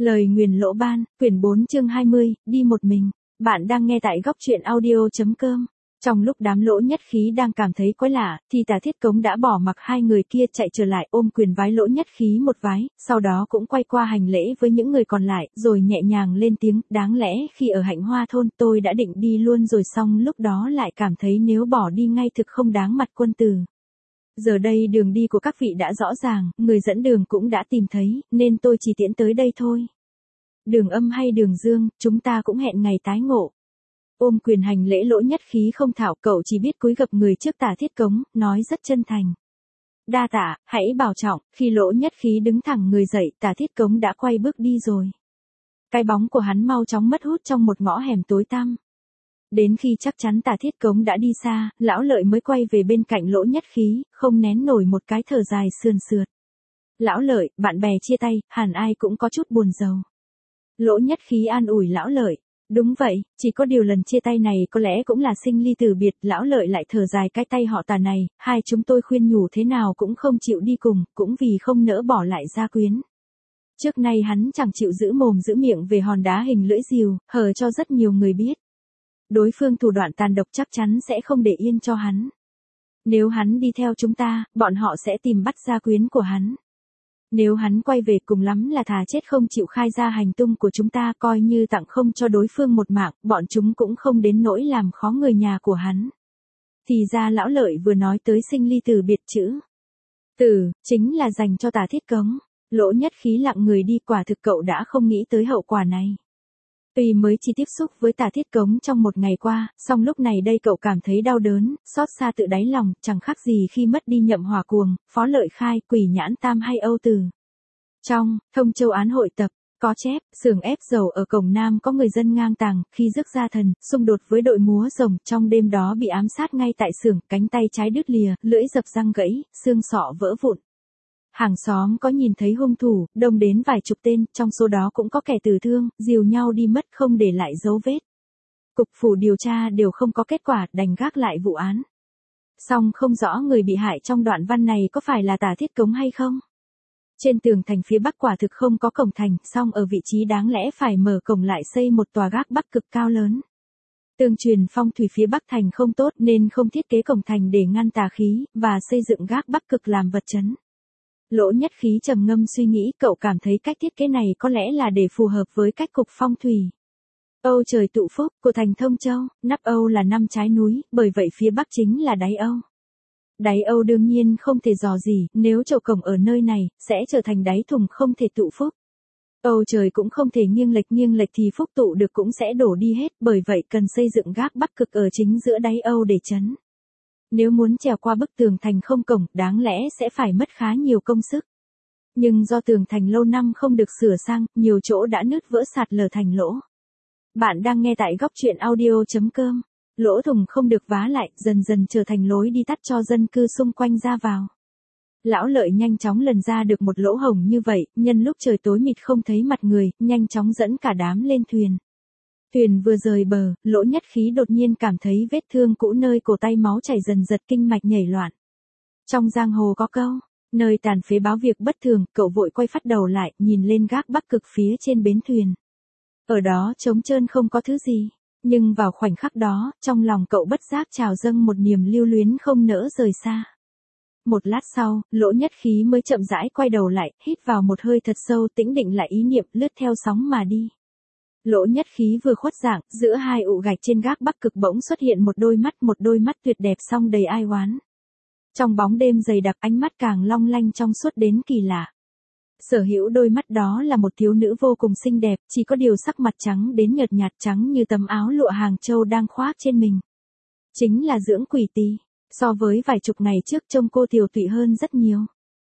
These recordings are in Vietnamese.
Lời nguyền lỗ ban, quyển 4 chương 20, đi một mình. Bạn đang nghe tại góc truyện audio.com. Trong lúc đám Lỗ Nhất Khí đang cảm thấy quái lạ, thì Tả Thiết Cống đã bỏ mặc hai người kia chạy trở lại ôm quyền vái Lỗ Nhất Khí một vái, sau đó cũng quay qua hành lễ với những người còn lại, rồi nhẹ nhàng lên tiếng, đáng lẽ khi ở Hạnh Hoa thôn tôi đã định đi luôn rồi, xong lúc đó lại cảm thấy nếu bỏ đi ngay thực không đáng mặt quân tử. Giờ đây đường đi của các vị đã rõ ràng, người dẫn đường cũng đã tìm thấy, nên tôi chỉ tiễn tới đây thôi. Đường Âm hay Đường Dương, chúng ta cũng hẹn ngày tái ngộ. Ôm quyền hành lễ Lỗ Nhất Khí không thạo, cậu chỉ biết cúi gập người trước Tả Thiết Cống, nói rất chân thành. Đa tạ, hãy bảo trọng. Khi Lỗ Nhất Khí đứng thẳng người dậy, Tả Thiết Cống đã quay bước đi rồi. Cái bóng của hắn mau chóng mất hút trong một ngõ hẻm tối tăm. Đến khi chắc chắn Tả Thiết Cống đã đi xa, Lão Lợi mới quay về bên cạnh Lỗ Nhất Khí, không nén nổi một cái thở dài sườn sượt. Lão Lợi, bạn bè chia tay, hẳn ai cũng có chút buồn rầu. Lỗ Nhất Khí an ủi Lão Lợi. Đúng vậy, chỉ có điều lần chia tay này có lẽ cũng là sinh ly từ biệt. Lão Lợi lại thở dài cái tay họ Tả này, hai chúng tôi khuyên nhủ thế nào cũng không chịu đi cùng, cũng vì không nỡ bỏ lại gia quyến. Trước nay hắn chẳng chịu giữ mồm giữ miệng về hòn đá hình lưỡi rìu, hờ cho rất nhiều người biết. Đối phương thủ đoạn tàn độc chắc chắn sẽ không để yên cho hắn. Nếu hắn đi theo chúng ta, bọn họ sẽ tìm bắt gia quyến của hắn. Nếu hắn quay về cùng lắm là thà chết không chịu khai ra hành tung của chúng ta, coi như tặng không cho đối phương một mạng, bọn chúng cũng không đến nỗi làm khó người nhà của hắn. Thì ra Lão Lợi vừa nói tới sinh ly từ biệt chữ từ, chính là dành cho Tả Thiết Cống. Lỗ Nhất Khí lặng người đi, quả thực cậu đã không nghĩ tới hậu quả này. Tuy mới chỉ tiếp xúc với Tả Thiết Cống trong một ngày qua, song lúc này đây cậu cảm thấy đau đớn, xót xa tự đáy lòng, chẳng khác gì khi mất đi Nhậm Hỏa Cuồng, Phó Lợi Khai, Quỷ Nhãn Tam hay Âu Tử. Trong Thông Châu Án hội tập, có chép, xưởng ép dầu ở Cổng Nam có người dân ngang tàng, khi rước gia thần, xung đột với đội múa rồng, trong đêm đó bị ám sát ngay tại xưởng, cánh tay trái đứt lìa, lưỡi dập răng gãy, xương sọ vỡ vụn. Hàng xóm có nhìn thấy hung thủ, đông đến vài chục tên, trong số đó cũng có kẻ tử thương, dìu nhau đi mất không để lại dấu vết. Cục phủ điều tra đều không có kết quả, đành gác lại vụ án. Song không rõ người bị hại trong đoạn văn này có phải là Tả Thiết Cống hay không. Trên tường thành phía bắc quả thực không có cổng thành, song ở vị trí đáng lẽ phải mở cổng lại xây một tòa gác bắc cực cao lớn. Tương truyền phong thủy phía bắc thành không tốt nên không thiết kế cổng thành để ngăn tà khí, và xây dựng gác bắc cực làm vật trấn. Lỗ Nhất Khí trầm ngâm suy nghĩ, cậu cảm thấy cách thiết kế này có lẽ là để phù hợp với cách cục phong thủy. Âu trời tụ phúc của thành Thông Châu, nắp Âu là 5 trái núi, bởi vậy phía bắc chính là đáy Âu. Đáy Âu đương nhiên không thể dò gì, nếu chậu cổng ở nơi này, sẽ trở thành đáy thùng không thể tụ phúc. Âu trời cũng không thể nghiêng lệch thì phúc tụ được cũng sẽ đổ đi hết, bởi vậy cần xây dựng gác bắc cực ở chính giữa đáy Âu để trấn. Nếu muốn trèo qua bức tường thành không cổng, đáng lẽ sẽ phải mất khá nhiều công sức. Nhưng do tường thành lâu năm không được sửa sang, nhiều chỗ đã nứt vỡ sạt lở thành lỗ. Bạn đang nghe tại góc truyện audio.com. Lỗ thủng không được vá lại, dần dần trở thành lối đi tắt cho dân cư xung quanh ra vào. Lão Lợi nhanh chóng lần ra được một lỗ hổng như vậy, nhân lúc trời tối mịt không thấy mặt người, nhanh chóng dẫn cả đám lên thuyền. Thuyền vừa rời bờ, Lỗ Nhất Khí đột nhiên cảm thấy vết thương cũ nơi cổ tay máu chảy dần dật, kinh mạch nhảy loạn. Trong giang hồ có câu, nơi tàn phế báo việc bất thường, cậu vội quay phát đầu lại, nhìn lên gác bắc cực phía trên bến thuyền. Ở đó trống trơn không có thứ gì, nhưng vào khoảnh khắc đó, trong lòng cậu bất giác trào dâng một niềm lưu luyến không nỡ rời xa. Một lát sau, Lỗ Nhất Khí mới chậm rãi quay đầu lại, hít vào một hơi thật sâu, tĩnh định lại ý niệm, lướt theo sóng mà đi. Lỗ Nhất Khí vừa khuất dạng, giữa hai ụ gạch trên gác bắc cực bỗng xuất hiện một đôi mắt tuyệt đẹp song đầy ai oán. Trong bóng đêm dày đặc, ánh mắt càng long lanh trong suốt đến kỳ lạ. Sở hữu đôi mắt đó là một thiếu nữ vô cùng xinh đẹp, chỉ có điều sắc mặt trắng đến nhợt nhạt, trắng như tấm áo lụa Hàng Châu đang khoác trên mình. Chính là Dưỡng Quỷ Tỳ. So với vài chục ngày trước trông cô tiều tụy hơn rất nhiều.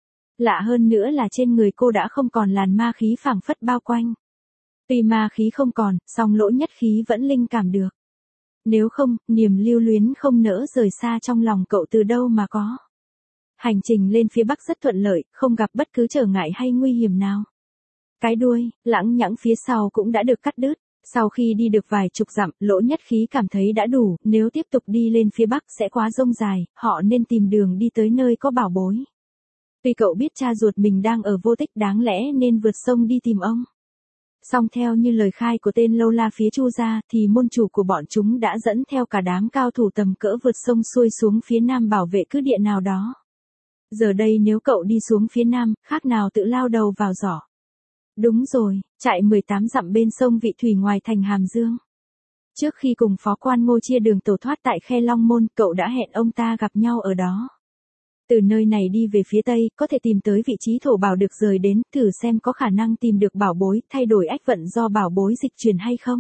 Lạ hơn nữa là trên người cô đã không còn làn ma khí phảng phất bao quanh. Tuy ma khí không còn, song Lỗ Nhất Khí vẫn linh cảm được. Nếu không, niềm lưu luyến không nỡ rời xa trong lòng cậu từ đâu mà có. Hành trình lên phía bắc rất thuận lợi, không gặp bất cứ trở ngại hay nguy hiểm nào. Cái đuôi, lãng nhãng phía sau cũng đã được cắt đứt. Sau khi đi được vài chục dặm, Lỗ Nhất Khí cảm thấy đã đủ, nếu tiếp tục đi lên phía bắc sẽ quá dông dài, họ nên tìm đường đi tới nơi có bảo bối. Tuy cậu biết cha ruột mình đang ở Vô Tích, đáng lẽ nên vượt sông đi tìm ông. Song theo như lời khai của tên lâu la phía Chu gia thì môn chủ của bọn chúng đã dẫn theo cả đám cao thủ tầm cỡ vượt sông xuôi xuống phía nam bảo vệ cứ địa nào đó. Giờ đây nếu cậu đi xuống phía nam, khác nào tự lao đầu vào giỏ. Đúng rồi, trại 18 dặm bên sông Vị Thủy ngoài thành Hàm Dương. Trước khi cùng phó quan Ngô chia đường tẩu thoát tại Khe Long Môn, cậu đã hẹn ông ta gặp nhau ở đó. Từ nơi này đi về phía tây, có thể tìm tới vị trí thổ bảo được rời đến, thử xem có khả năng tìm được bảo bối, thay đổi ách vận do bảo bối dịch chuyển hay không.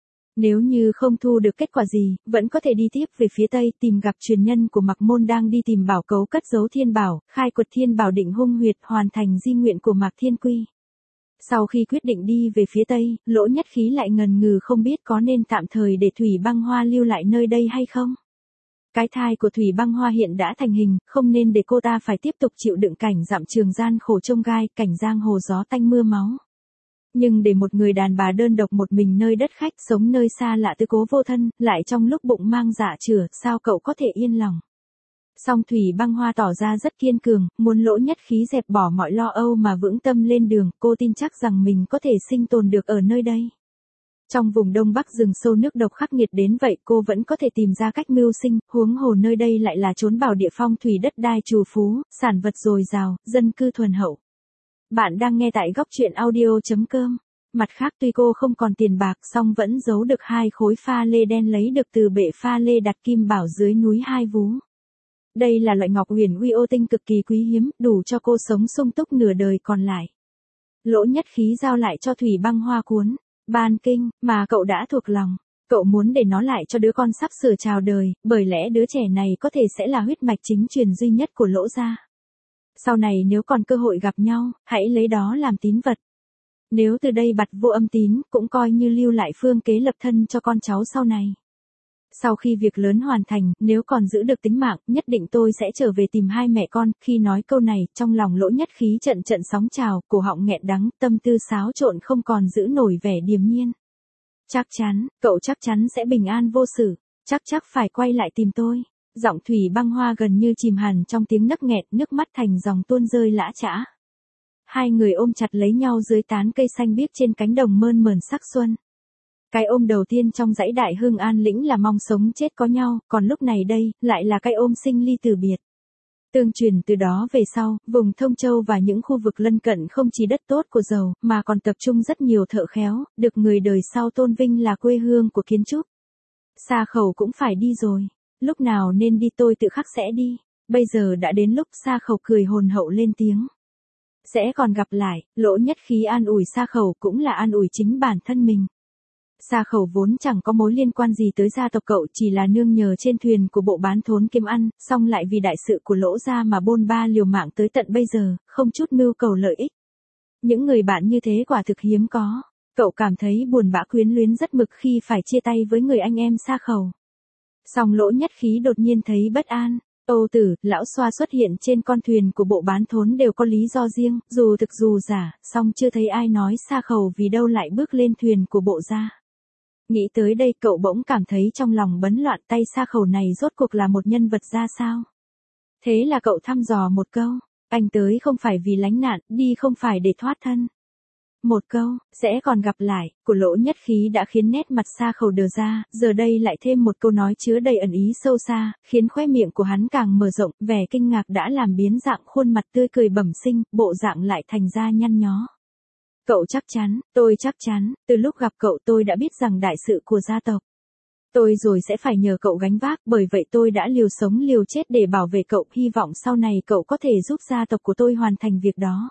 Nếu như không thu được kết quả gì, vẫn có thể đi tiếp về phía tây, tìm gặp truyền nhân của Mạc Môn đang đi tìm bảo cấu cất giấu thiên bảo, khai quật thiên bảo định hung huyệt, hoàn thành di nguyện của Mạc Thiên Quy. Sau khi quyết định đi về phía tây, Lỗ Nhất Khí lại ngần ngừ không biết có nên tạm thời để Thủy Băng Hoa lưu lại nơi đây hay không. Cái thai của Thủy Băng Hoa hiện đã thành hình, không nên để cô ta phải tiếp tục chịu đựng cảnh dặm trường gian khổ trông gai, cảnh giang hồ gió tanh mưa máu. Nhưng để một người đàn bà đơn độc một mình nơi đất khách, sống nơi xa lạ tư cố vô thân, lại trong lúc bụng mang dạ chửa, sao cậu có thể yên lòng. Song Thủy Băng Hoa tỏ ra rất kiên cường, muốn Lỗ Nhất Khí dẹp bỏ mọi lo âu mà vững tâm lên đường, cô tin chắc rằng mình có thể sinh tồn được ở nơi đây. Trong vùng Đông Bắc rừng sâu nước độc khắc nghiệt đến vậy cô vẫn có thể tìm ra cách mưu sinh, huống hồ nơi đây lại là chốn bảo địa phong thủy đất đai trù phú, sản vật dồi dào, dân cư thuần hậu. Bạn đang nghe tại góc truyện audio.com. Mặt khác tuy cô không còn tiền bạc song vẫn giấu được 2 khối pha lê đen lấy được từ bệ pha lê đặt kim bảo dưới núi Hai Vú. Đây là loại ngọc huyền uy ô tinh cực kỳ quý hiếm, đủ cho cô sống sung túc nửa đời còn lại. Lỗ Nhất Khí giao lại cho Thủy Băng Hoa cuốn Ban Kinh mà cậu đã thuộc lòng. Cậu muốn để nó lại cho đứa con sắp sửa chào đời, bởi lẽ đứa trẻ này có thể sẽ là huyết mạch chính truyền duy nhất của Lỗ gia. Sau này nếu còn cơ hội gặp nhau, hãy lấy đó làm tín vật. Nếu từ đây bặt vô âm tín, cũng coi như lưu lại phương kế lập thân cho con cháu sau này. Sau khi việc lớn hoàn thành, nếu còn giữ được tính mạng, nhất định tôi sẽ trở về tìm hai mẹ con. Khi nói câu này, trong lòng Lỗ Nhất Khí trận trận sóng trào, cổ họng nghẹn đắng, tâm tư xáo trộn không còn giữ nổi vẻ điềm nhiên. Chắc chắn, cậu chắc chắn sẽ bình an vô sự, chắc phải quay lại tìm tôi. Giọng Thủy Băng Hoa gần như chìm hẳn trong tiếng nấc nghẹn, nước mắt thành dòng tuôn rơi lã chã. Hai người ôm chặt lấy nhau dưới tán cây xanh biếc trên cánh đồng mơn mởn sắc xuân. Cái ôm đầu tiên trong dãy Đại Hưng An Lĩnh là mong sống chết có nhau, còn lúc này đây, lại là cái ôm sinh ly từ biệt. Tương truyền từ đó về sau, vùng Thông Châu và những khu vực lân cận không chỉ đất tốt của giàu, mà còn tập trung rất nhiều thợ khéo, được người đời sau tôn vinh là quê hương của kiến trúc. Xa Khẩu cũng phải đi rồi. Lúc nào nên đi tôi tự khắc sẽ đi. Bây giờ đã đến lúc. Xa Khẩu cười hồn hậu lên tiếng. Sẽ còn gặp lại. Lỗ Nhất Khí an ủi Xa Khẩu cũng là an ủi chính bản thân mình. Xa Khẩu vốn chẳng có mối liên quan gì tới gia tộc cậu, chỉ là nương nhờ trên thuyền của bộ bán thốn kiếm ăn, song lại vì đại sự của Lỗ gia mà bôn ba liều mạng tới tận bây giờ, không chút mưu cầu lợi ích. Những người bạn như thế quả thực hiếm có. Cậu cảm thấy buồn bã quyến luyến rất mực khi phải chia tay với người anh em Xa Khẩu. Song Lỗ Nhất Khí đột nhiên thấy bất an. Âu Tử, Lão Xoa xuất hiện trên con thuyền của bộ bán thốn đều có lý do riêng, dù thực dù giả, song chưa thấy ai nói Xa Khẩu vì đâu lại bước lên thuyền của bộ gia. Nghĩ tới đây cậu bỗng cảm thấy trong lòng bấn loạn, tay Xa Khẩu này rốt cuộc là một nhân vật ra sao. Thế là cậu thăm dò một câu, anh tới không phải vì lánh nạn, đi không phải để thoát thân. Một câu, sẽ còn gặp lại, của Lỗ Nhất Khí đã khiến nét mặt Xa Khẩu đờ ra, giờ đây lại thêm một câu nói chứa đầy ẩn ý sâu xa, khiến khóe miệng của hắn càng mở rộng, vẻ kinh ngạc đã làm biến dạng khuôn mặt tươi cười bẩm sinh, bộ dạng lại thành ra nhăn nhó. Cậu chắc chắn, tôi chắc chắn, từ lúc gặp cậu tôi đã biết rằng đại sự của gia tộc. Tôi rồi sẽ phải nhờ cậu gánh vác, bởi vậy tôi đã liều sống liều chết để bảo vệ cậu, hy vọng sau này cậu có thể giúp gia tộc của tôi hoàn thành việc đó.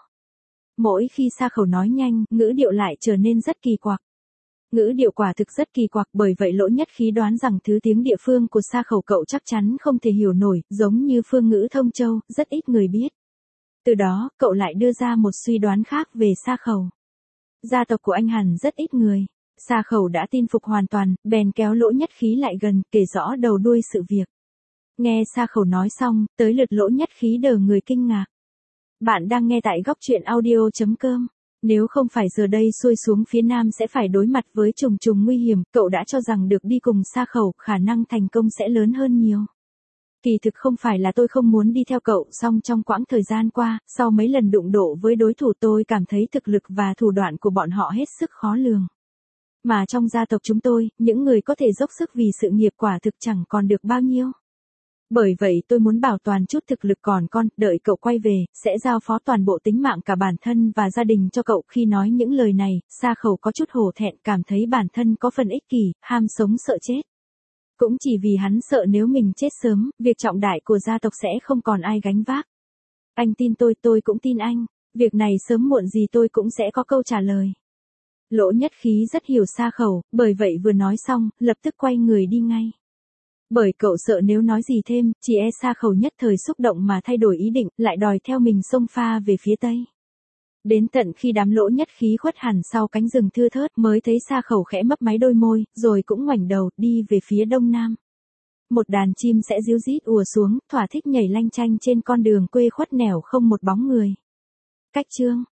Mỗi khi Xa Khẩu nói nhanh, ngữ điệu lại trở nên rất kỳ quặc. Ngữ điệu quả thực rất kỳ quặc, bởi vậy Lỗ Nhất Khí đoán rằng thứ tiếng địa phương của Xa Khẩu cậu chắc chắn không thể hiểu nổi, giống như phương ngữ Thông Châu, rất ít người biết. Từ đó, cậu lại đưa ra một suy đoán khác về Xa Khẩu. Gia tộc của anh hẳn rất ít người. Xa Khẩu đã tin phục hoàn toàn, bèn kéo Lỗ Nhất Khí lại gần, kể rõ đầu đuôi sự việc. Nghe Xa Khẩu nói xong, tới lượt Lỗ Nhất Khí đờ người kinh ngạc. Bạn đang nghe tại góc truyện audio.com. Nếu không phải giờ đây xuôi xuống phía nam sẽ phải đối mặt với trùng trùng nguy hiểm, cậu đã cho rằng được đi cùng Xa Khẩu, khả năng thành công sẽ lớn hơn nhiều. Kỳ thực không phải là tôi không muốn đi theo cậu, song trong quãng thời gian qua, sau mấy lần đụng độ với đối thủ tôi cảm thấy thực lực và thủ đoạn của bọn họ hết sức khó lường. Mà trong gia tộc chúng tôi, những người có thể dốc sức vì sự nghiệp quả thực chẳng còn được bao nhiêu. Bởi vậy tôi muốn bảo toàn chút thực lực còn con, đợi cậu quay về, sẽ giao phó toàn bộ tính mạng cả bản thân và gia đình cho cậu. Khi nói những lời này, Sa Khẩu có chút hổ thẹn, cảm thấy bản thân có phần ích kỷ, ham sống sợ chết. Cũng chỉ vì hắn sợ nếu mình chết sớm, việc trọng đại của gia tộc sẽ không còn ai gánh vác. Anh tin tôi cũng tin anh, việc này sớm muộn gì tôi cũng sẽ có câu trả lời. Lỗ Nhất Khí rất hiểu Sa Khẩu, bởi vậy vừa nói xong, lập tức quay người đi ngay. Bởi cậu sợ nếu nói gì thêm, chỉ e Sa Khẩu nhất thời xúc động mà thay đổi ý định, lại đòi theo mình xông pha về phía tây. Đến tận khi đám Lỗ Nhất Khí khuất hẳn sau cánh rừng thưa thớt mới thấy Sa Khẩu khẽ mấp máy đôi môi, rồi cũng ngoảnh đầu, đi về phía đông nam. Một đàn chim sẽ ríu rít ùa xuống, thỏa thích nhảy lanh chanh trên con đường quê khuất nẻo không một bóng người. Cách chương